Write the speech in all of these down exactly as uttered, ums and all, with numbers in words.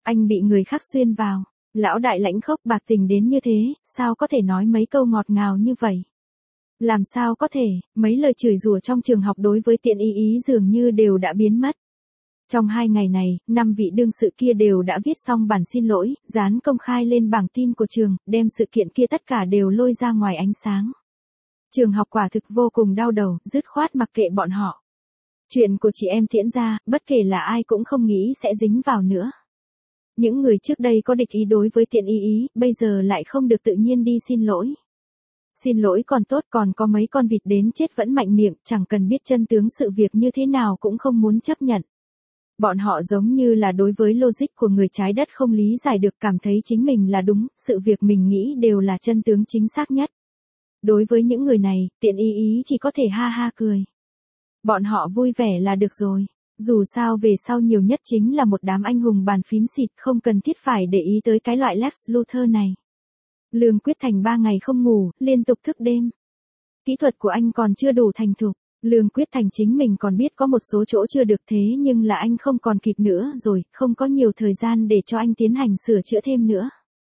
Anh bị người khác xuyên vào. Lão đại lãnh khốc bạc tình đến như thế, sao có thể nói mấy câu ngọt ngào như vậy? Làm sao có thể, mấy lời chửi rủa trong trường học đối với Tiện Y Ý dường như đều đã biến mất. Trong hai ngày này, năm vị đương sự kia đều đã viết xong bản xin lỗi, dán công khai lên bảng tin của trường, đem sự kiện kia tất cả đều lôi ra ngoài ánh sáng. Trường học quả thực vô cùng đau đầu, dứt khoát mặc kệ bọn họ. Chuyện của chị em Tiễn gia, bất kể là ai cũng không nghĩ sẽ dính vào nữa. Những người trước đây có địch ý đối với Tiện Y Ý, bây giờ lại không được tự nhiên đi xin lỗi. Xin lỗi còn tốt, còn có mấy con vịt đến chết vẫn mạnh miệng, chẳng cần biết chân tướng sự việc như thế nào cũng không muốn chấp nhận. Bọn họ giống như là đối với logic của người trái đất không lý giải được, cảm thấy chính mình là đúng, sự việc mình nghĩ đều là chân tướng chính xác nhất. Đối với những người này, Tiện Y Ý chỉ có thể ha ha cười. Bọn họ vui vẻ là được rồi. Dù sao về sau nhiều nhất chính là một đám anh hùng bàn phím xịt, không cần thiết phải để ý tới cái loại Lex Luthor này. Lương Quyết Thành ba ngày không ngủ, liên tục thức đêm. Kỹ thuật của anh còn chưa đủ thành thục. Lương Quyết Thành chính mình còn biết có một số chỗ chưa được, thế nhưng là anh không còn kịp nữa rồi, không có nhiều thời gian để cho anh tiến hành sửa chữa thêm nữa.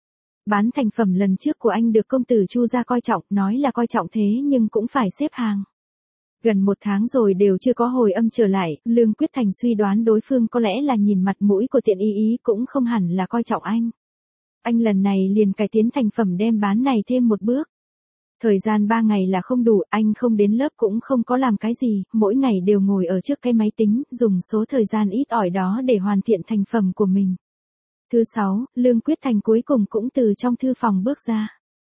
Bán thành phẩm lần trước của anh được công tử Chu gia coi trọng, nói là coi trọng thế nhưng cũng phải xếp hàng. Gần một tháng rồi đều chưa có hồi âm trở lại, Lương Quyết Thành suy đoán đối phương có lẽ là nhìn mặt mũi của Tiện Y Ý cũng không hẳn là coi trọng anh. Anh lần này liền cải tiến thành phẩm đem bán này thêm một bước. Thời gian ba ngày là không đủ, anh không đến lớp cũng không có làm cái gì, mỗi ngày đều ngồi ở trước cái máy tính, dùng số thời gian ít ỏi đó để hoàn thiện thành phẩm của mình. Thứ sáu, Lương Quyết Thành cuối cùng cũng từ trong thư phòng bước ra.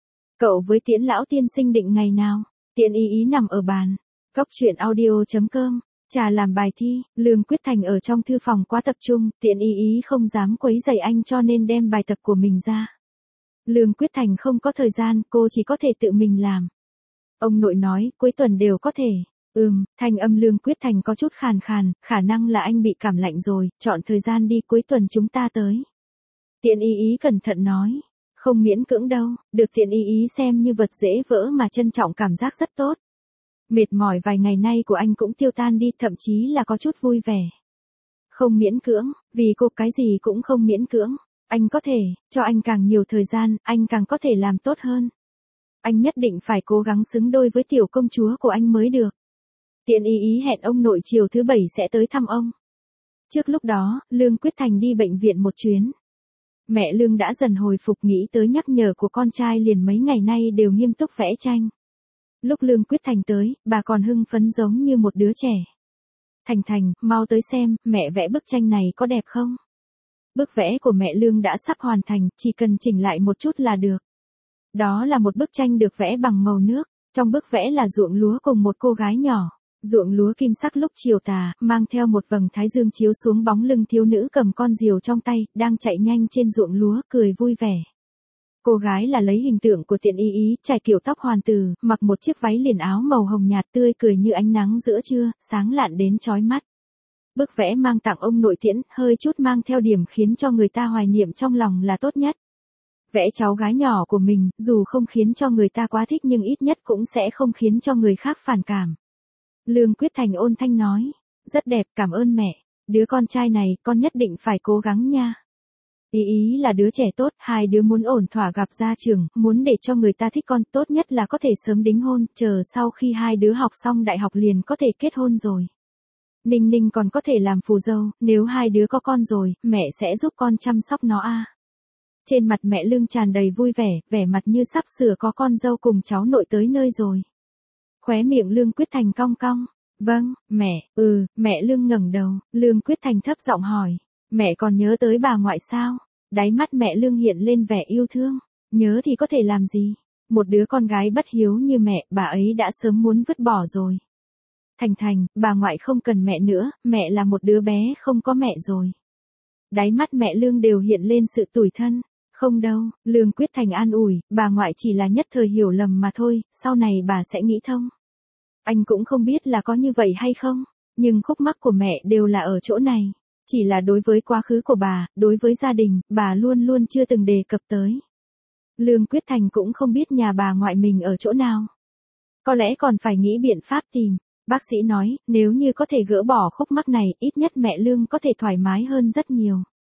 Cậu với Tiễn lão tiên sinh định ngày nào? Tiện Y Ý nằm ở bàn. Cóc truyện audio chấm com, trà làm bài thi, Lương Quyết Thành ở trong thư phòng quá tập trung, Tiện Y Ý không dám quấy rầy anh cho nên đem bài tập của mình ra. Lương Quyết Thành không có thời gian, cô chỉ có thể tự mình làm. Ông nội nói, cuối tuần đều có thể. Ừm, thanh âm Lương Quyết Thành có chút khàn khàn, khả năng là anh bị cảm lạnh rồi, chọn thời gian đi, cuối tuần chúng ta tới. Tiện Y Ý cẩn thận nói, không miễn cưỡng đâu, được Tiện Y Ý xem như vật dễ vỡ mà trân trọng cảm giác rất tốt. Mệt mỏi vài ngày nay của anh cũng tiêu tan đi, thậm chí là có chút vui vẻ. Không miễn cưỡng, vì cô cái gì cũng không miễn cưỡng. Anh có thể, cho anh càng nhiều thời gian, anh càng có thể làm tốt hơn. Anh nhất định phải cố gắng xứng đôi với tiểu công chúa của anh mới được. Tiện Y Ý hẹn ông nội chiều thứ bảy sẽ tới thăm ông. Trước lúc đó, Lương Quyết Thành đi bệnh viện một chuyến. Mẹ Lương đã dần hồi phục, nghĩ tới nhắc nhở của con trai liền mấy ngày nay đều nghiêm túc vẽ tranh. Lúc Lương Quyết Thành tới, bà còn hưng phấn giống như một đứa trẻ. Thành Thành, mau tới xem, mẹ vẽ bức tranh này có đẹp không? Bức vẽ của mẹ Lương đã sắp hoàn thành, chỉ cần chỉnh lại một chút là được. Đó là một bức tranh được vẽ bằng màu nước, trong bức vẽ là ruộng lúa cùng một cô gái nhỏ. Ruộng lúa kim sắc lúc chiều tà, mang theo một vầng thái dương chiếu xuống, bóng lưng thiếu nữ cầm con diều trong tay, đang chạy nhanh trên ruộng lúa, cười vui vẻ. Cô gái là lấy hình tượng của Tiện Y Ý, trải kiểu tóc hoàn từ, mặc một chiếc váy liền áo màu hồng nhạt, tươi cười như ánh nắng giữa trưa, sáng lạn đến chói mắt. Bức vẽ mang tặng ông nội Tiễn, hơi chút mang theo điểm khiến cho người ta hoài niệm trong lòng là tốt nhất. Vẽ cháu gái nhỏ của mình, dù không khiến cho người ta quá thích nhưng ít nhất cũng sẽ không khiến cho người khác phản cảm. Lương Quyết Thành ôn thanh nói, rất đẹp, cảm ơn mẹ, đứa con trai này, con nhất định phải cố gắng nha. Y Ý là đứa trẻ tốt, hai đứa muốn ổn thỏa gặp ra trường, muốn để cho người ta thích con, tốt nhất là có thể sớm đính hôn, chờ sau khi hai đứa học xong đại học liền có thể kết hôn rồi. Ninh Ninh còn có thể làm phù dâu, nếu hai đứa có con rồi, mẹ sẽ giúp con chăm sóc nó a. Trên mặt mẹ Lương tràn đầy vui vẻ, vẻ mặt như sắp sửa có con dâu cùng cháu nội tới nơi rồi. Khóe miệng Lương Quyết Thành cong cong, vâng, mẹ, ừ, mẹ Lương ngẩng đầu, Lương Quyết Thành thấp giọng hỏi, mẹ còn nhớ tới bà ngoại sao? Đáy mắt mẹ Lương hiện lên vẻ yêu thương, nhớ thì có thể làm gì? Một đứa con gái bất hiếu như mẹ, bà ấy đã sớm muốn vứt bỏ rồi. Thành Thành, bà ngoại không cần mẹ nữa, mẹ là một đứa bé không có mẹ rồi. Đáy mắt mẹ Lương đều hiện lên sự tủi thân. Không đâu, Lương Quyết Thành an ủi, bà ngoại chỉ là nhất thời hiểu lầm mà thôi, sau này bà sẽ nghĩ thông. Anh cũng không biết là có như vậy hay không, nhưng khúc mắc của mẹ đều là ở chỗ này. Chỉ là đối với quá khứ của bà, đối với gia đình, bà luôn luôn chưa từng đề cập tới. Lương Quyết Thành cũng không biết nhà bà ngoại mình ở chỗ nào. Có lẽ còn phải nghĩ biện pháp tìm. Bác sĩ nói, nếu như có thể gỡ bỏ khúc mắc này, ít nhất mẹ Lương có thể thoải mái hơn rất nhiều.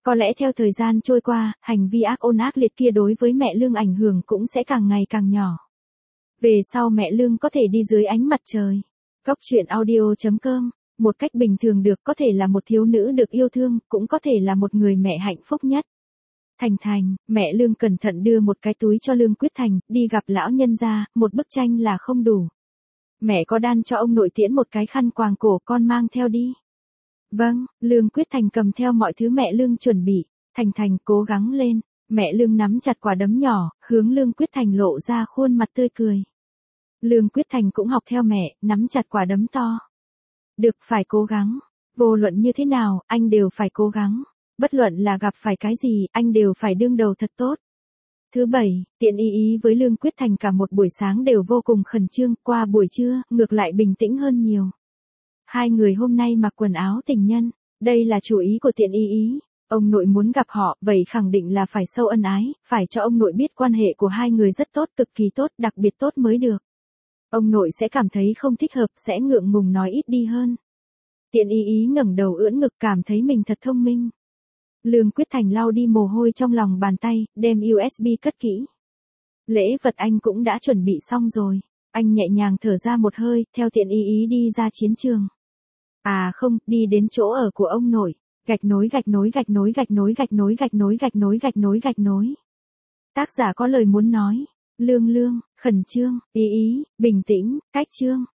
Có lẽ theo thời gian trôi qua, hành vi ác ôn ác liệt kia đối với mẹ Lương ảnh hưởng cũng sẽ càng ngày càng nhỏ. Về sau mẹ Lương có thể đi dưới ánh mặt trời. Góc truyện audio chấm com, một cách bình thường được có thể là một thiếu nữ được yêu thương, cũng có thể là một người mẹ hạnh phúc nhất. Thành Thành, mẹ Lương cẩn thận đưa một cái túi cho Lương Quyết Thành, đi gặp lão nhân gia, một bức tranh là không đủ. Mẹ có đan cho ông nội tiễn một cái khăn quàng cổ, con mang theo đi. Vâng, Lương Quyết Thành cầm theo mọi thứ mẹ Lương chuẩn bị. Thành Thành cố gắng lên. Mẹ Lương nắm chặt quả đấm nhỏ, hướng Lương Quyết Thành lộ ra khuôn mặt tươi cười. Lương Quyết Thành cũng học theo mẹ, nắm chặt quả đấm to. Được, phải cố gắng. Vô luận như thế nào, anh đều phải cố gắng. Bất luận là gặp phải cái gì, anh đều phải đương đầu thật tốt. Thứ bảy, Tiện Y Y với Lương Quyết Thành cả một buổi sáng đều vô cùng khẩn trương, qua buổi trưa, ngược lại bình tĩnh hơn nhiều. Hai người hôm nay mặc quần áo tình nhân, đây là chủ ý của Tiện Y Y. Ông nội muốn gặp họ, vậy khẳng định là phải sâu ân ái, phải cho ông nội biết quan hệ của hai người rất tốt, cực kỳ tốt, đặc biệt tốt mới được. Ông nội sẽ cảm thấy không thích hợp, sẽ ngượng ngùng nói ít đi hơn. Tiện Y Y ngẩng đầu ưỡn ngực, cảm thấy mình thật thông minh. Lương Quyết Thành lau đi mồ hôi trong lòng bàn tay, đem u ét bê cất kỹ. Lễ vật anh cũng đã chuẩn bị xong rồi. Anh nhẹ nhàng thở ra một hơi, theo Tiện Y Y đi ra chiến trường. À không, đi đến chỗ ở của ông nội. Gạch nối gạch nối gạch nối gạch nối gạch nối gạch nối gạch nối gạch nối gạch nối. Tác giả có lời muốn nói. Lương Lương, khẩn trương, Y Y, bình tĩnh, cách trương.